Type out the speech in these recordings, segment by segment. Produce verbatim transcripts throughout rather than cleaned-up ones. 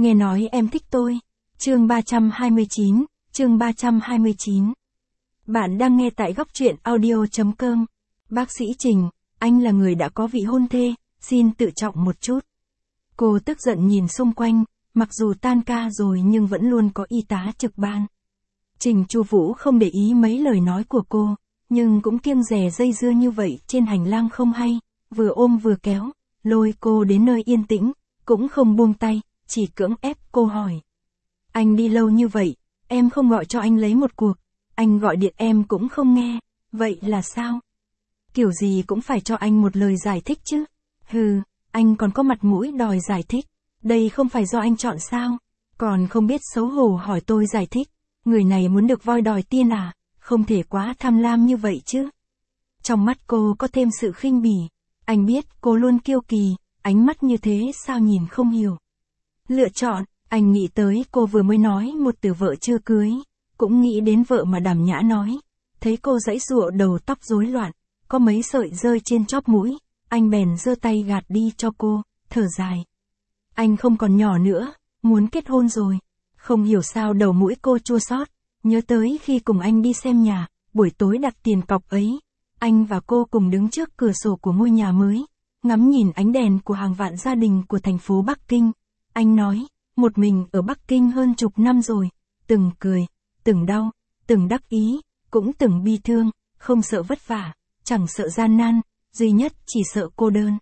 Nghe nói em thích tôi. Chương ba trăm hai mươi chín, chương ba trăm hai mươi chín. Bạn đang nghe tại góc truyện audio chấm com. Bác sĩ Trình, anh là người đã có vị hôn thê, xin tự trọng một chút. Cô tức giận nhìn xung quanh, mặc dù tan ca rồi nhưng vẫn luôn có y tá trực ban. Trình Chu Vũ không để ý mấy lời nói của cô, nhưng cũng kiêng dè dây dưa như vậy trên hành lang không hay, vừa ôm vừa kéo, lôi cô đến nơi yên tĩnh, cũng không buông tay, chỉ cưỡng ép cô hỏi. Anh đi lâu như vậy, em không gọi cho anh lấy một cuộc, anh gọi điện em cũng không nghe, vậy là sao? Kiểu gì cũng phải cho anh một lời giải thích chứ. Hừ, anh còn có mặt mũi đòi giải thích, đây không phải do anh chọn sao? Còn không biết xấu hổ hỏi tôi giải thích, người này muốn được voi đòi tiên à, không thể quá tham lam như vậy chứ. Trong mắt cô có thêm sự khinh bỉ, anh biết cô luôn kiêu kỳ, ánh mắt như thế sao nhìn không hiểu. Lựa chọn, anh nghĩ tới cô vừa mới nói một từ vợ chưa cưới, cũng nghĩ đến vợ mà Đàm Nhã nói, thấy cô giãy giụa đầu tóc rối loạn, có mấy sợi rơi trên chóp mũi, anh bèn giơ tay gạt đi cho cô, thở dài. Anh không còn nhỏ nữa, muốn kết hôn rồi. Không hiểu sao đầu mũi cô chua xót, nhớ tới khi cùng anh đi xem nhà, buổi tối đặt tiền cọc ấy, anh và cô cùng đứng trước cửa sổ của ngôi nhà mới, ngắm nhìn ánh đèn của hàng vạn gia đình của thành phố Bắc Kinh. Anh nói, một mình ở Bắc Kinh hơn chục năm rồi, từng cười, từng đau, từng đắc ý, cũng từng bi thương, không sợ vất vả, chẳng sợ gian nan, duy nhất chỉ sợ cô đơn.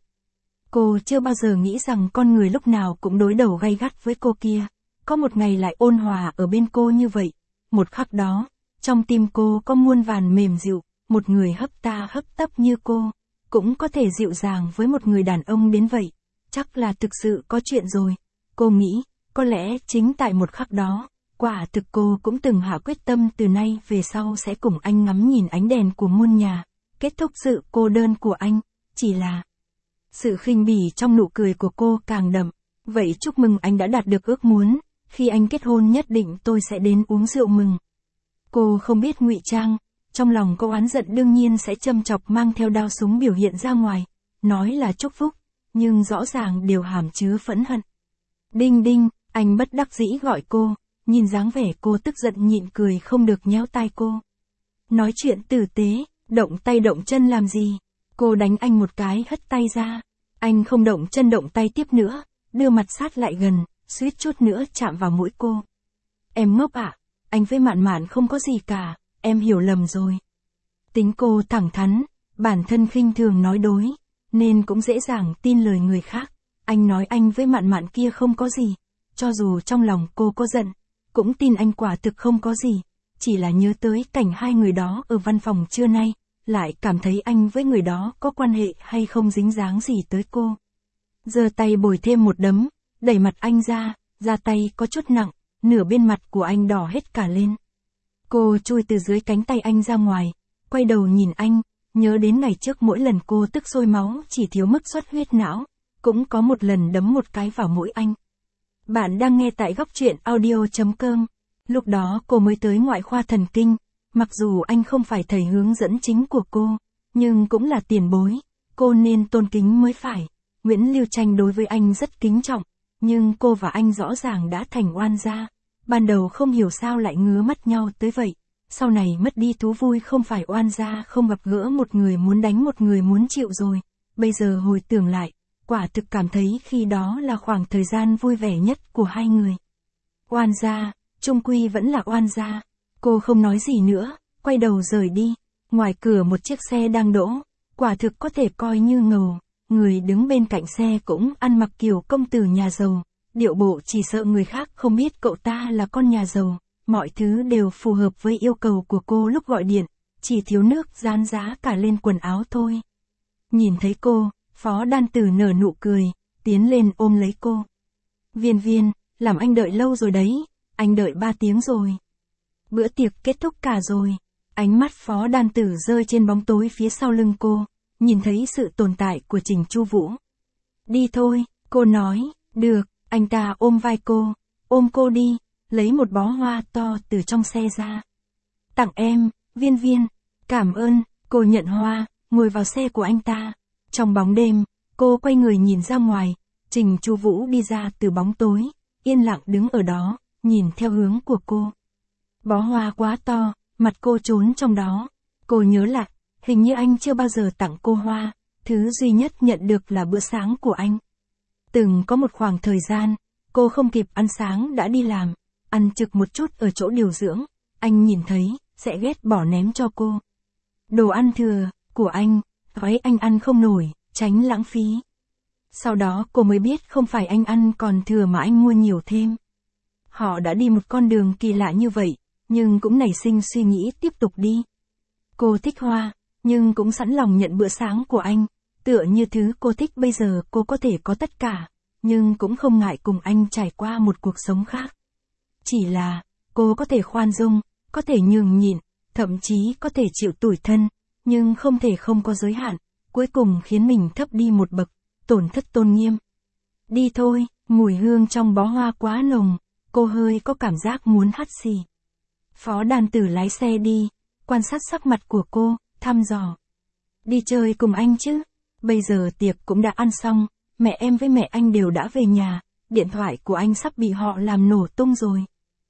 Cô chưa bao giờ nghĩ rằng con người lúc nào cũng đối đầu gay gắt với cô kia, có một ngày lại ôn hòa ở bên cô như vậy. Một khắc đó, trong tim cô có muôn vàn mềm dịu, một người hấp ta hấp tấp như cô, cũng có thể dịu dàng với một người đàn ông đến vậy, chắc là thực sự có chuyện rồi. Cô nghĩ, có lẽ chính tại một khắc đó, quả thực cô cũng từng hạ quyết tâm từ nay về sau sẽ cùng anh ngắm nhìn ánh đèn của muôn nhà, kết thúc sự cô đơn của anh, chỉ là... Sự khinh bỉ trong nụ cười của cô càng đậm, vậy chúc mừng anh đã đạt được ước muốn, khi anh kết hôn nhất định tôi sẽ đến uống rượu mừng. Cô không biết ngụy trang, trong lòng cô oán giận đương nhiên sẽ châm chọc mang theo đao súng biểu hiện ra ngoài, nói là chúc phúc, nhưng rõ ràng đều hàm chứa phẫn hận. Đinh đinh, anh bất đắc dĩ gọi cô, nhìn dáng vẻ cô tức giận nhịn cười không được nhéo tai cô. Nói chuyện tử tế, động tay động chân làm gì? Cô đánh anh một cái hất tay ra, anh không động chân động tay tiếp nữa, đưa mặt sát lại gần, suýt chút nữa chạm vào mũi cô. Em ngốc ạ, à? Anh với Mạn Mạn không có gì cả, em hiểu lầm rồi. Tính cô thẳng thắn, bản thân khinh thường nói dối, nên cũng dễ dàng tin lời người khác. Anh nói anh với Mạn Mạn kia không có gì, cho dù trong lòng cô có giận, cũng tin anh quả thực không có gì, chỉ là nhớ tới cảnh hai người đó ở văn phòng trưa nay, lại cảm thấy anh với người đó có quan hệ hay không dính dáng gì tới cô. Giơ tay bồi thêm một đấm, đẩy mặt anh ra, ra tay có chút nặng, nửa bên mặt của anh đỏ hết cả lên. Cô chui từ dưới cánh tay anh ra ngoài, quay đầu nhìn anh, nhớ đến ngày trước mỗi lần cô tức sôi máu chỉ thiếu mức xuất huyết não, cũng có một lần đấm một cái vào mũi anh. Bạn đang nghe tại góc truyện audio chấm com. Lúc đó cô mới tới ngoại khoa thần kinh, mặc dù anh không phải thầy hướng dẫn chính của cô, nhưng cũng là tiền bối, cô nên tôn kính mới phải. Nguyễn Lưu Tranh đối với anh rất kính trọng, nhưng cô và anh rõ ràng đã thành oan gia. Ban đầu không hiểu sao lại ngứa mắt nhau tới vậy, sau này mất đi thú vui không phải oan gia không gặp gỡ một người muốn đánh một người muốn chịu rồi. Bây giờ hồi tưởng lại, quả thực cảm thấy khi đó là khoảng thời gian vui vẻ nhất của hai người. Oan gia, chung quy vẫn là oan gia. Cô không nói gì nữa, quay đầu rời đi. Ngoài cửa một chiếc xe đang đỗ, quả thực có thể coi như ngầu. Người đứng bên cạnh xe cũng ăn mặc kiểu công tử nhà giàu, điệu bộ chỉ sợ người khác không biết cậu ta là con nhà giàu. Mọi thứ đều phù hợp với yêu cầu của cô lúc gọi điện, chỉ thiếu nước dán giá cả lên quần áo thôi. Nhìn thấy cô, Phó Đan Tử nở nụ cười, tiến lên ôm lấy cô. Viên Viên, làm anh đợi lâu rồi đấy, anh đợi ba tiếng rồi. Bữa tiệc kết thúc cả rồi. Ánh mắt Phó Đan Tử rơi trên bóng tối phía sau lưng cô, nhìn thấy sự tồn tại của Trình Chu Vũ. Đi thôi, cô nói, được, anh ta ôm vai cô, ôm cô đi, lấy một bó hoa to từ trong xe ra. Tặng em, Viên Viên, cảm ơn, cô nhận hoa, ngồi vào xe của anh ta. Trong bóng đêm, cô quay người nhìn ra ngoài, Trình Chu Vũ đi ra từ bóng tối, yên lặng đứng ở đó, nhìn theo hướng của cô. Bó hoa quá to, mặt cô trốn trong đó. Cô nhớ lại, hình như anh chưa bao giờ tặng cô hoa, thứ duy nhất nhận được là bữa sáng của anh. Từng có một khoảng thời gian, cô không kịp ăn sáng đã đi làm, ăn trực một chút ở chỗ điều dưỡng, anh nhìn thấy, sẽ ghét bỏ ném cho cô. Đồ ăn thừa, của anh, gói anh ăn không nổi, tránh lãng phí. Sau đó cô mới biết không phải anh ăn còn thừa mà anh mua nhiều thêm. Họ đã đi một con đường kỳ lạ như vậy, nhưng cũng nảy sinh suy nghĩ tiếp tục đi. Cô thích hoa, nhưng cũng sẵn lòng nhận bữa sáng của anh, tựa như thứ cô thích bây giờ cô có thể có tất cả, nhưng cũng không ngại cùng anh trải qua một cuộc sống khác. Chỉ là, cô có thể khoan dung, có thể nhường nhịn, thậm chí có thể chịu tủi thân, nhưng không thể không có giới hạn, cuối cùng khiến mình thấp đi một bậc, tổn thất tôn nghiêm. Đi thôi, mùi hương trong bó hoa quá nồng, cô hơi có cảm giác muốn hắt xì. Phó đàn tử lái xe đi, quan sát sắc mặt của cô, thăm dò. Đi chơi cùng anh chứ, bây giờ tiệc cũng đã ăn xong, mẹ em với mẹ anh đều đã về nhà, điện thoại của anh sắp bị họ làm nổ tung rồi.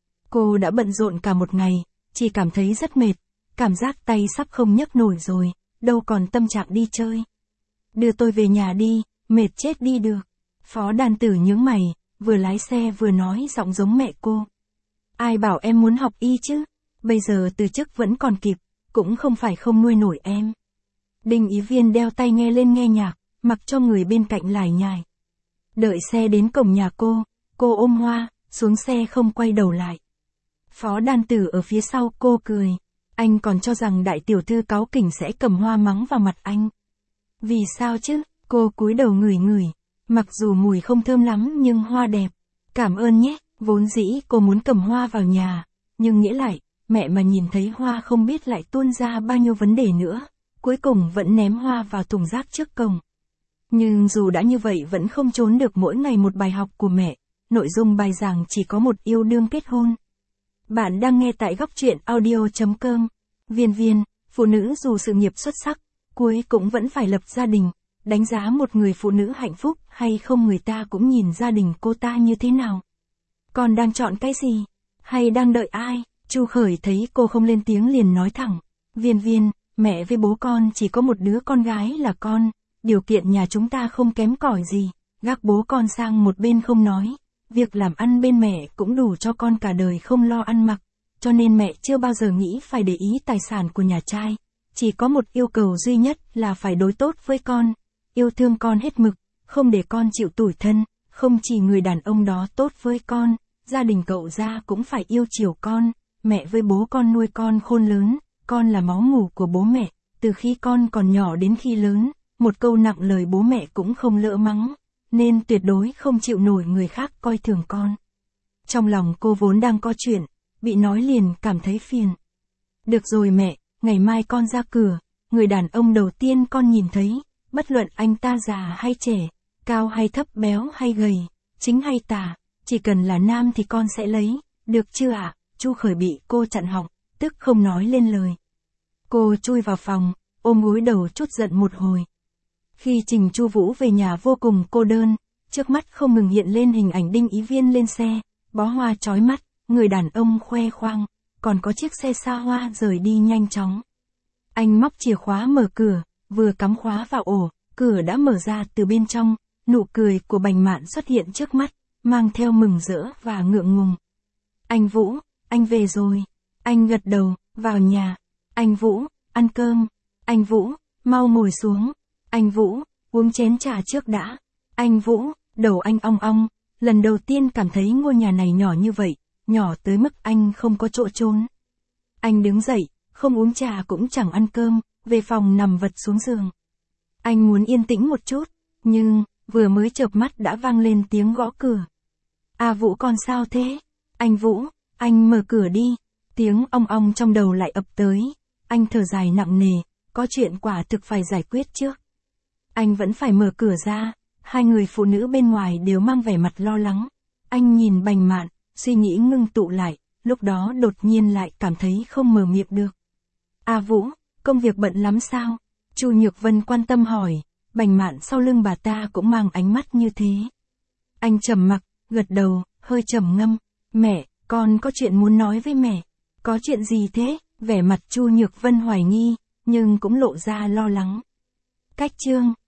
Cô đã bận rộn cả một ngày, chỉ cảm thấy rất mệt, cảm giác tay sắp không nhấc nổi rồi, đâu còn tâm trạng đi chơi. Đưa tôi về nhà đi, mệt chết đi được. Phó đàn tử nhướng mày, vừa lái xe vừa nói giọng giống mẹ cô. Ai bảo em muốn học y chứ, bây giờ từ chức vẫn còn kịp, cũng không phải không nuôi nổi em. Đinh Ý Viên đeo tai nghe lên nghe nhạc, mặc cho người bên cạnh lải nhải. Đợi xe đến cổng nhà cô, cô ôm hoa, xuống xe không quay đầu lại. Phó đàn tử ở phía sau cô cười. Anh còn cho rằng đại tiểu thư cáu kỉnh sẽ cầm hoa mắng vào mặt anh. Vì sao chứ, cô cúi đầu ngửi ngửi, mặc dù mùi không thơm lắm nhưng hoa đẹp. Cảm ơn nhé, vốn dĩ cô muốn cầm hoa vào nhà, nhưng nghĩ lại, mẹ mà nhìn thấy hoa không biết lại tuôn ra bao nhiêu vấn đề nữa, cuối cùng vẫn ném hoa vào thùng rác trước cổng. Nhưng dù đã như vậy vẫn không trốn được mỗi ngày một bài học của mẹ, nội dung bài giảng chỉ có một yêu đương kết hôn. Bạn đang nghe tại góc truyện audio chấm com. Viên Viên, phụ nữ dù sự nghiệp xuất sắc, cuối cũng vẫn phải lập gia đình. Đánh giá một người phụ nữ hạnh phúc hay không người ta cũng nhìn gia đình cô ta như thế nào. Con đang chọn cái gì? Hay đang đợi ai? Chu Khởi thấy cô không lên tiếng liền nói thẳng. Viên Viên, mẹ với bố con chỉ có một đứa con gái là con. Điều kiện nhà chúng ta không kém cỏi gì. Gác bố con sang một bên không nói. Việc làm ăn bên mẹ cũng đủ cho con cả đời không lo ăn mặc. Cho nên mẹ chưa bao giờ nghĩ phải để ý tài sản của nhà trai. Chỉ có một yêu cầu duy nhất là phải đối tốt với con. Yêu thương con hết mực, không để con chịu tủi thân. Không chỉ người đàn ông đó tốt với con, gia đình cậu gia cũng phải yêu chiều con. Mẹ với bố con nuôi con khôn lớn, con là máu mủ của bố mẹ. Từ khi con còn nhỏ đến khi lớn, một câu nặng lời bố mẹ cũng không lỡ mắng. Nên tuyệt đối không chịu nổi người khác coi thường con. Trong lòng cô vốn đang có chuyện, bị nói liền cảm thấy phiền. Được rồi mẹ, ngày mai con ra cửa, người đàn ông đầu tiên con nhìn thấy, bất luận anh ta già hay trẻ, cao hay thấp, béo hay gầy, chính hay tà, chỉ cần là nam thì con sẽ lấy, được chưa ạ? À? Chu Khởi bị cô chặn họng, tức không nói lên lời. Cô chui vào phòng, ôm gối đầu chút giận một hồi. Khi Trình Chu Vũ về nhà vô cùng cô đơn, trước mắt không ngừng hiện lên hình ảnh Đinh Ý Viên lên xe, bó hoa chói mắt, người đàn ông khoe khoang, còn có chiếc xe xa hoa rời đi nhanh chóng. Anh móc chìa khóa mở cửa, vừa cắm khóa vào ổ, cửa đã mở ra từ bên trong, nụ cười của Bành Mạn xuất hiện trước mắt, mang theo mừng rỡ và ngượng ngùng. Anh Vũ, anh về rồi. Anh gật đầu, vào nhà. Anh Vũ, ăn cơm. Anh Vũ, mau ngồi xuống. Anh Vũ, uống chén trà trước đã. Anh Vũ, đầu anh ong ong, lần đầu tiên cảm thấy ngôi nhà này nhỏ như vậy, nhỏ tới mức anh không có chỗ trốn. Anh đứng dậy, không uống trà cũng chẳng ăn cơm, về phòng nằm vật xuống giường. Anh muốn yên tĩnh một chút, nhưng, vừa mới chợp mắt đã vang lên tiếng gõ cửa. À Vũ con sao thế? Anh Vũ, anh mở cửa đi. Tiếng ong ong trong đầu lại ập tới. Anh thở dài nặng nề, có chuyện quả thực phải giải quyết trước. Anh vẫn phải mở cửa ra, hai người phụ nữ bên ngoài đều mang vẻ mặt lo lắng. Anh nhìn Bành Mạn, suy nghĩ ngưng tụ lại, lúc đó đột nhiên lại cảm thấy không mở miệng được. À Vũ, công việc bận lắm sao? Chu Nhược Vân quan tâm hỏi, Bành Mạn sau lưng bà ta cũng mang ánh mắt như thế. Anh trầm mặc, gật đầu, hơi trầm ngâm. Mẹ, con có chuyện muốn nói với mẹ. Có chuyện gì thế? Vẻ mặt Chu Nhược Vân hoài nghi, nhưng cũng lộ ra lo lắng. Cách chương